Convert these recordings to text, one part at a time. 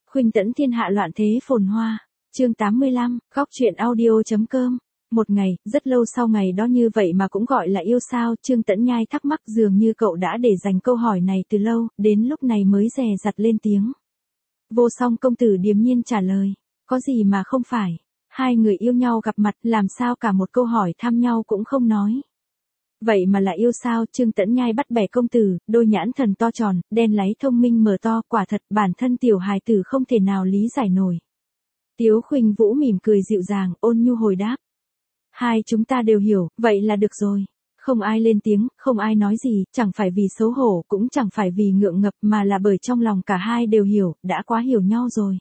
Khuynh Tẫn thiên hạ loạn thế phồn hoa. Chương 85, góc truyện audio.com. Một ngày, rất lâu sau ngày đó như vậy mà cũng gọi là yêu sao, Trương Tẫn Nhai thắc mắc dường như cậu đã để dành câu hỏi này từ lâu, đến lúc này mới dè dặt lên tiếng. Vô Song công tử điềm nhiên trả lời, có gì mà không phải, hai người yêu nhau gặp mặt làm sao cả một câu hỏi thăm nhau cũng không nói. Vậy mà là yêu sao, Trương Tẫn Nhai bắt bẻ công tử, đôi nhãn thần to tròn, đen láy thông minh mở to, quả thật bản thân tiểu hài tử không thể nào lý giải nổi. Tiếu Khuynh Vũ mỉm cười dịu dàng, ôn nhu hồi đáp. Hai chúng ta đều hiểu, vậy là được rồi. Không ai lên tiếng, không ai nói gì, chẳng phải vì xấu hổ, cũng chẳng phải vì ngượng ngập mà là bởi trong lòng cả hai đều hiểu, đã quá hiểu nhau rồi.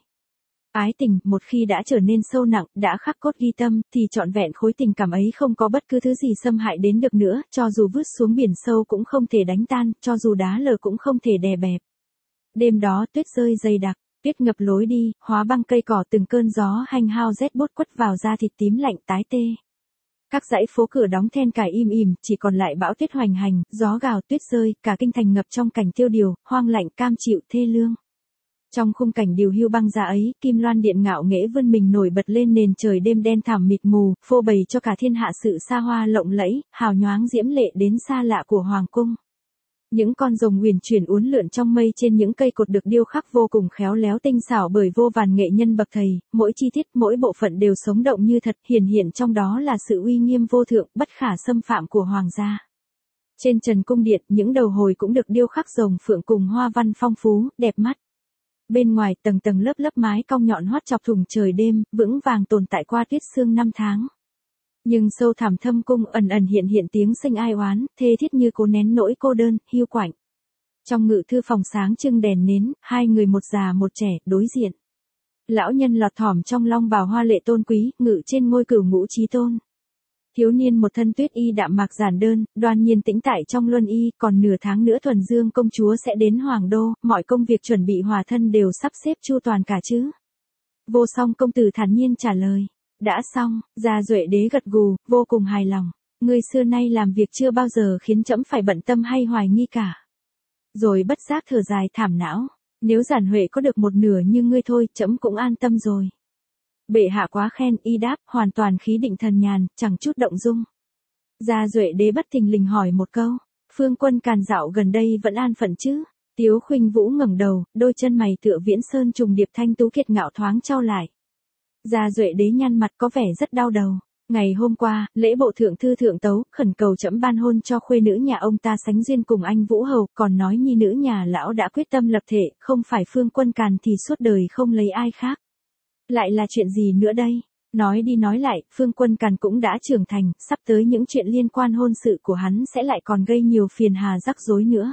Ái tình, một khi đã trở nên sâu nặng, đã khắc cốt ghi tâm, thì trọn vẹn khối tình cảm ấy không có bất cứ thứ gì xâm hại đến được nữa, cho dù vứt xuống biển sâu cũng không thể đánh tan, cho dù đá lở cũng không thể đè bẹp. Đêm đó tuyết rơi dày đặc, tuyết ngập lối đi, hóa băng cây cỏ, từng cơn gió hanh hao rét buốt quất vào da thịt tím lạnh tái tê. Các dãy phố cửa đóng then cài im ỉm, chỉ còn lại bão tuyết hoành hành, gió gào tuyết rơi, cả kinh thành ngập trong cảnh tiêu điều, hoang lạnh cam chịu thê lương. Trong khung cảnh điều hưu băng giá ấy, Kim Loan Điện ngạo nghễ vươn mình nổi bật lên nền trời đêm đen thẳm mịt mù, phô bày cho cả thiên hạ sự xa hoa lộng lẫy, hào nhoáng diễm lệ đến xa lạ của hoàng cung. Những con rồng huyền chuyển uốn lượn trong mây trên những cây cột được điêu khắc vô cùng khéo léo tinh xảo bởi vô vàn nghệ nhân bậc thầy, mỗi chi tiết, mỗi bộ phận đều sống động như thật, hiển hiện trong đó là sự uy nghiêm vô thượng, bất khả xâm phạm của hoàng gia. Trên trần cung điện, những đầu hồi cũng được điêu khắc rồng phượng cùng hoa văn phong phú, đẹp mắt. Bên ngoài, tầng tầng lớp lớp mái cong nhọn hoắt chọc thủng trời đêm, vững vàng tồn tại qua tuyết sương năm tháng. Nhưng sâu thẳm thâm cung ẩn ẩn hiện hiện tiếng sinh ai oán, thê thiết như cố nén nỗi cô đơn, hiu quạnh. Trong ngự thư phòng sáng trưng đèn nến, hai người một già một trẻ, đối diện. Lão nhân lọt thỏm trong long bào hoa lệ tôn quý, ngự trên ngôi cửu ngũ chí tôn. Thiếu niên một thân tuyết y đạm mạc giản đơn, đoan nhiên tĩnh tại trong luân y, còn nửa tháng nữa Thuần Dương công chúa sẽ đến Hoàng đô, mọi công việc chuẩn bị hòa thân đều sắp xếp chu toàn cả chứ. Vô Song công tử thản nhiên trả lời. Đã xong, Gia Duệ đế gật gù, vô cùng hài lòng. Ngươi xưa nay làm việc chưa bao giờ khiến trẫm phải bận tâm hay hoài nghi cả. Rồi bất giác thở dài thảm não. Nếu Giản Huệ có được một nửa như ngươi thôi, trẫm cũng an tâm rồi. Bệ hạ quá khen, y đáp, hoàn toàn khí định thần nhàn, chẳng chút động dung. Gia Duệ đế bất thình lình hỏi một câu. Phương Quân Càn dạo gần đây vẫn an phận chứ? Tiếu Khuynh Vũ ngẩng đầu, đôi chân mày tựa viễn sơn trùng điệp thanh tú kiệt ngạo thoáng chau lại. Gia Duệ đế nhăn mặt có vẻ rất đau đầu. Ngày hôm qua, lễ bộ thượng thư thượng tấu, khẩn cầu trẫm ban hôn cho khuê nữ nhà ông ta sánh duyên cùng anh Vũ Hầu, còn nói nhi nữ nhà lão đã quyết tâm lập thể, không phải Phương Quân Càn thì suốt đời không lấy ai khác. Lại là chuyện gì nữa đây? Nói đi nói lại, Phương Quân Càn cũng đã trưởng thành, sắp tới những chuyện liên quan hôn sự của hắn sẽ lại còn gây nhiều phiền hà rắc rối nữa.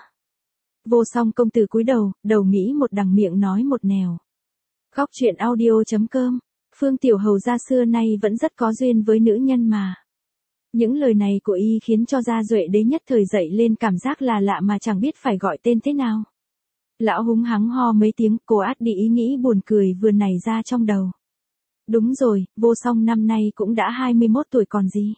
Vô Song công tử cúi đầu, đầu nghĩ một đằng miệng nói một nẻo. Góc truyện audio.com. Phương Tiểu Hầu gia xưa nay vẫn rất có duyên với nữ nhân mà. Những lời này của y khiến cho Gia Duệ đế nhất thời dậy lên cảm giác là lạ mà chẳng biết phải gọi tên thế nào. Lão húng hắng ho mấy tiếng, cô át đi ý nghĩ buồn cười vừa nảy ra trong đầu. Đúng rồi, Vô Song năm nay cũng đã 21 tuổi còn gì.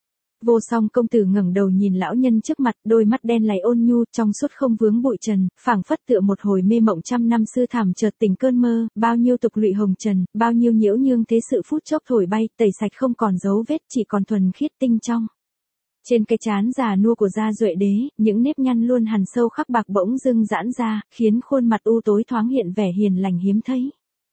Vô Song công tử ngẩng đầu nhìn lão nhân trước mặt, đôi mắt đen láy ôn nhu, trong suốt không vướng bụi trần, phảng phất tựa một hồi mê mộng trăm năm xưa thẳm chợt tỉnh cơn mơ, bao nhiêu tục lụy hồng trần, bao nhiêu nhiễu nhương thế sự phút chốc thổi bay, tẩy sạch không còn dấu vết, chỉ còn thuần khiết tinh trong. Trên cái trán già nua của Gia Duệ đế, những nếp nhăn luôn hằn sâu khắc bạc bỗng dưng giãn ra, khiến khuôn mặt u tối thoáng hiện vẻ hiền lành hiếm thấy.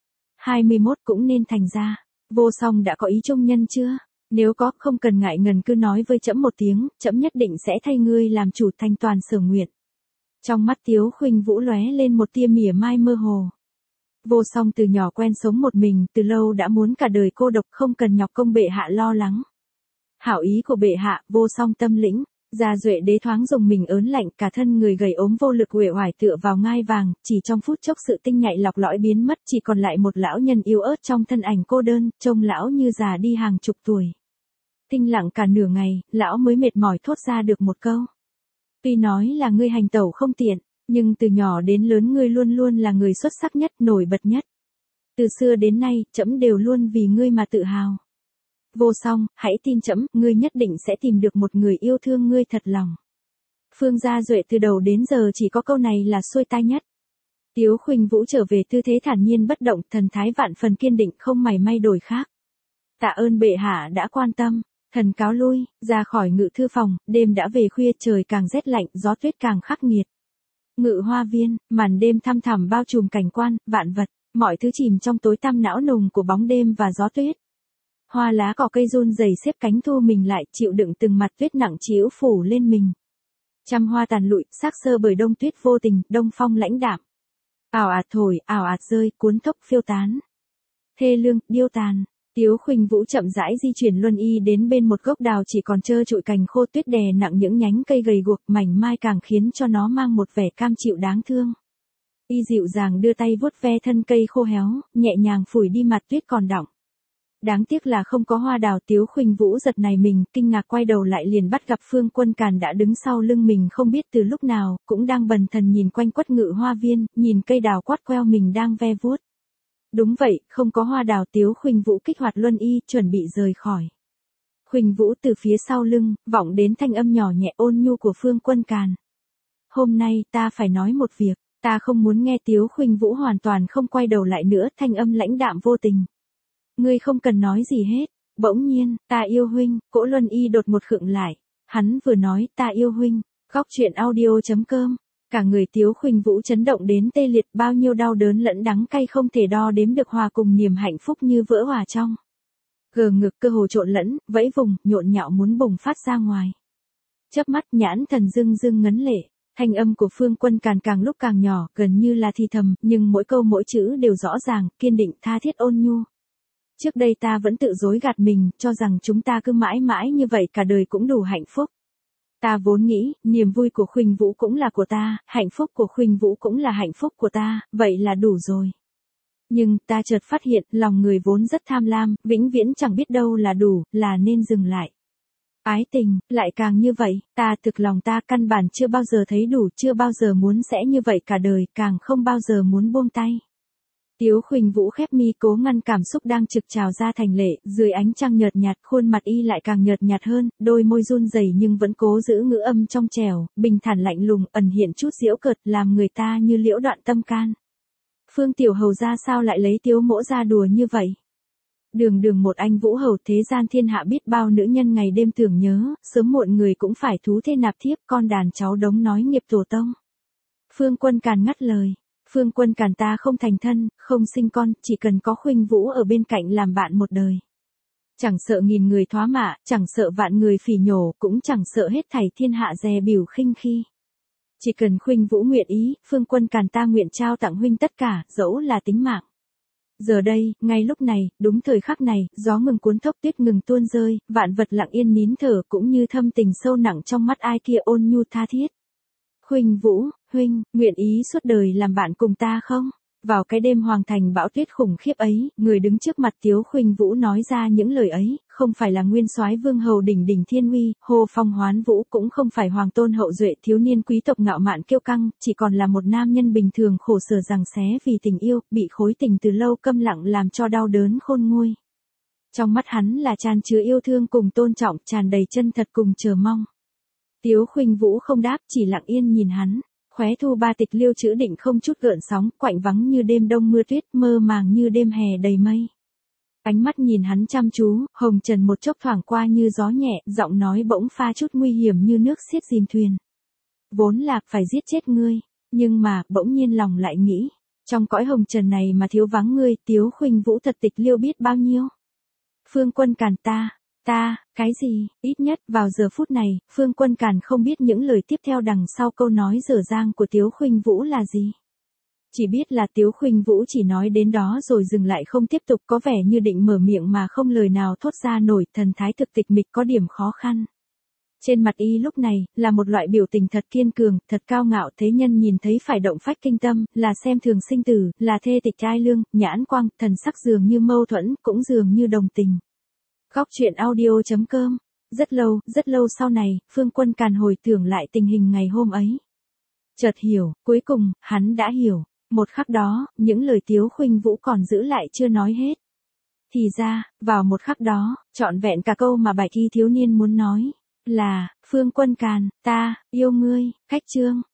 21 cũng nên thành ra. Vô Song đã có ý trung nhân chưa? Nếu có, không cần ngại ngần cứ nói với trẫm một tiếng, trẫm nhất định sẽ thay ngươi làm chủ thành toàn sở nguyện. Trong mắt Tiếu Khuynh Vũ lóe lên một tia mỉa mai mơ hồ. Vô Song từ nhỏ quen sống một mình, từ lâu đã muốn cả đời cô độc, không cần nhọc công bệ hạ lo lắng. Hảo ý của bệ hạ, Vô Song tâm lĩnh. Gia Duệ đế thoáng rùng mình ớn lạnh, cả thân người gầy ốm vô lực uể oải tựa vào ngai vàng, chỉ trong phút chốc sự tinh nhạy lọc lõi biến mất, chỉ còn lại một lão nhân yếu ớt trong thân ảnh cô đơn, trông lão như già đi hàng chục tuổi. Tinh lặng cả nửa ngày, lão mới mệt mỏi thốt ra được một câu. Tuy nói là ngươi hành tẩu không tiện, nhưng từ nhỏ đến lớn ngươi luôn luôn là người xuất sắc nhất, nổi bật nhất. Từ xưa đến nay, trẫm đều luôn vì ngươi mà tự hào. Vô Song, hãy tin trẫm, ngươi nhất định sẽ tìm được một người yêu thương ngươi thật lòng. Phương Gia Duệ từ đầu đến giờ chỉ có câu này là xuôi tai nhất. Tiếu Khuynh Vũ trở về tư thế thản nhiên bất động, thần thái vạn phần kiên định không mảy may đổi khác. Tạ ơn bệ hạ đã quan tâm, thần cáo lui, ra khỏi ngự thư phòng, đêm đã về khuya, trời càng rét lạnh, gió tuyết càng khắc nghiệt. Ngự hoa viên, màn đêm thăm thẳm bao trùm cảnh quan, vạn vật, mọi thứ chìm trong tối tăm não nùng của bóng đêm và gió tuyết. Hoa lá cỏ cây run rẩy xếp cánh thu mình lại, chịu đựng từng mặt tuyết nặng trĩu phủ lên mình. Trăm hoa tàn lụi, xác xơ bởi đông tuyết vô tình, đông phong lãnh đạm. Ảo ạt thổi, ảo ạt rơi, cuốn tốc phiêu tán. Thê lương, điêu tàn. Tiếu Khuynh Vũ chậm rãi di chuyển luân y đến bên một gốc đào chỉ còn trơ trụi cành khô, tuyết đè nặng những nhánh cây gầy guộc mảnh mai càng khiến cho nó mang một vẻ cam chịu đáng thương. Y dịu dàng đưa tay vuốt ve thân cây khô héo, nhẹ nhàng phủi đi mặt tuyết còn đọng. Đáng tiếc là không có hoa đào. Tiếu Khuynh Vũ giật nảy mình, kinh ngạc quay đầu lại liền bắt gặp Phương Quân Càn đã đứng sau lưng mình không biết từ lúc nào, cũng đang bần thần nhìn quanh quất ngự hoa viên, nhìn cây đào quát queo mình đang ve vuốt. Đúng vậy, không có hoa đào. Tiếu Khuynh Vũ kích hoạt luân y, chuẩn bị rời khỏi. Khuynh Vũ từ phía sau lưng, vọng đến thanh âm nhỏ nhẹ ôn nhu của Phương Quân Càn. Hôm nay ta phải nói một việc, ta không muốn nghe. Tiếu Khuynh Vũ hoàn toàn không quay đầu lại nữa, thanh âm lãnh đạm vô tình. Ngươi không cần nói gì hết. Bỗng nhiên, ta yêu huynh, cỗ luân y đột một khựng lại. Hắn vừa nói ta yêu huynh, góc truyện audio.com. Cả người Tiếu Khuynh Vũ chấn động đến tê liệt, bao nhiêu đau đớn lẫn đắng cay không thể đo đếm được hòa cùng niềm hạnh phúc như vỡ hòa trong. Gờ ngực cơ hồ trộn lẫn, vẫy vùng, nhộn nhạo muốn bùng phát ra ngoài. Chớp mắt nhãn thần rưng rưng ngấn lệ, thanh âm của Phương Quân Càn càng lúc càng nhỏ, gần như là thì thầm, nhưng mỗi câu mỗi chữ đều rõ ràng, kiên định, tha thiết ôn nhu. Trước đây ta vẫn tự dối gạt mình, cho rằng chúng ta cứ mãi mãi như vậy cả đời cũng đủ hạnh phúc. Ta vốn nghĩ, niềm vui của Khuynh Vũ cũng là của ta, hạnh phúc của Khuynh Vũ cũng là hạnh phúc của ta, vậy là đủ rồi. Nhưng, ta chợt phát hiện, lòng người vốn rất tham lam, vĩnh viễn chẳng biết đâu là đủ, là nên dừng lại. Ái tình, lại càng như vậy, ta thực lòng ta căn bản chưa bao giờ thấy đủ, chưa bao giờ muốn sẽ như vậy cả đời, càng không bao giờ muốn buông tay. Tiếu Khuynh Vũ khép mi cố ngăn cảm xúc đang trực trào ra thành lệ, dưới ánh trăng nhợt nhạt, khuôn mặt y lại càng nhợt nhạt hơn, đôi môi run rẩy nhưng vẫn cố giữ ngữ âm trong trẻo, bình thản lạnh lùng, ẩn hiện chút giễu cợt, làm người ta như liễu đoạn tâm can. Phương Tiểu Hầu ra sao lại lấy Tiếu mỗ ra đùa như vậy? Đường đường một anh Vũ Hầu, thế gian thiên hạ biết bao nữ nhân ngày đêm tưởng nhớ, sớm muộn người cũng phải thú thê nạp thiếp, con đàn cháu đống nói nghiệp tổ tông. Phương Quân Càn ngắt lời. Phương Quân Càn ta không thành thân, không sinh con, chỉ cần có Khuynh Vũ ở bên cạnh làm bạn một đời. Chẳng sợ nghìn người thoá mạ, chẳng sợ vạn người phỉ nhổ, cũng chẳng sợ hết thảy thiên hạ dè bỉu khinh khi. Chỉ cần Khuynh Vũ nguyện ý, Phương Quân Càn ta nguyện trao tặng huynh tất cả, dẫu là tính mạng. Giờ đây, ngay lúc này, đúng thời khắc này, gió ngừng cuốn thốc, tuyết ngừng tuôn rơi, vạn vật lặng yên nín thở, cũng như thâm tình sâu nặng trong mắt ai kia ôn nhu tha thiết. Khuynh Vũ, huynh, nguyện ý suốt đời làm bạn cùng ta không? Vào cái đêm hoàng thành bão tuyết khủng khiếp ấy, người đứng trước mặt Tiếu Khuynh Vũ nói ra những lời ấy, không phải là nguyên soái vương hầu đỉnh đỉnh thiên uy, Hồ Phong Hoán Vũ, cũng không phải hoàng tôn hậu duệ thiếu niên quý tộc ngạo mạn kiêu căng, chỉ còn là một nam nhân bình thường khổ sở giằng xé vì tình yêu, bị khối tình từ lâu câm lặng làm cho đau đớn khôn nguôi. Trong mắt hắn là tràn chứa yêu thương cùng tôn trọng, tràn đầy chân thật cùng chờ mong. Tiếu Khuynh Vũ không đáp, chỉ lặng yên nhìn hắn. Khóe thu ba tịch liêu chữ định không chút gợn sóng, quạnh vắng như đêm đông mưa tuyết, mơ màng như đêm hè đầy mây. Ánh mắt nhìn hắn chăm chú, hồng trần một chốc thoảng qua như gió nhẹ, giọng nói bỗng pha chút nguy hiểm như nước xiết dìm thuyền. Vốn là phải giết chết ngươi, nhưng mà, bỗng nhiên lòng lại nghĩ, trong cõi hồng trần này mà thiếu vắng ngươi, Tiếu Khuynh Vũ thật tịch liêu biết bao nhiêu. Phương Quân Càn ta, cái gì, ít nhất, vào giờ phút này, Phương Quân Càn không biết những lời tiếp theo đằng sau câu nói dở dang của Tiếu Khuynh Vũ là gì. Chỉ biết là Tiếu Khuynh Vũ chỉ nói đến đó rồi dừng lại không tiếp tục, có vẻ như định mở miệng mà không lời nào thốt ra nổi, thần thái thực tịch mịch có điểm khó khăn. Trên mặt y lúc này, là một loại biểu tình thật kiên cường, thật cao ngạo, thế nhân nhìn thấy phải động phách kinh tâm, là xem thường sinh tử, là thê tịch trai lương, nhãn quang, thần sắc dường như mâu thuẫn, cũng dường như đồng tình. Góc truyện audio.com. Rất lâu sau này, Phương Quân Càn hồi tưởng lại tình hình ngày hôm ấy. Chợt hiểu, cuối cùng, hắn đã hiểu. Một khắc đó, những lời Tiếu Khuynh Vũ còn giữ lại chưa nói hết. Thì ra, vào một khắc đó, trọn vẹn cả câu mà bạch y thiếu niên muốn nói, là, Phương Quân Càn, ta, yêu ngươi, khách chương.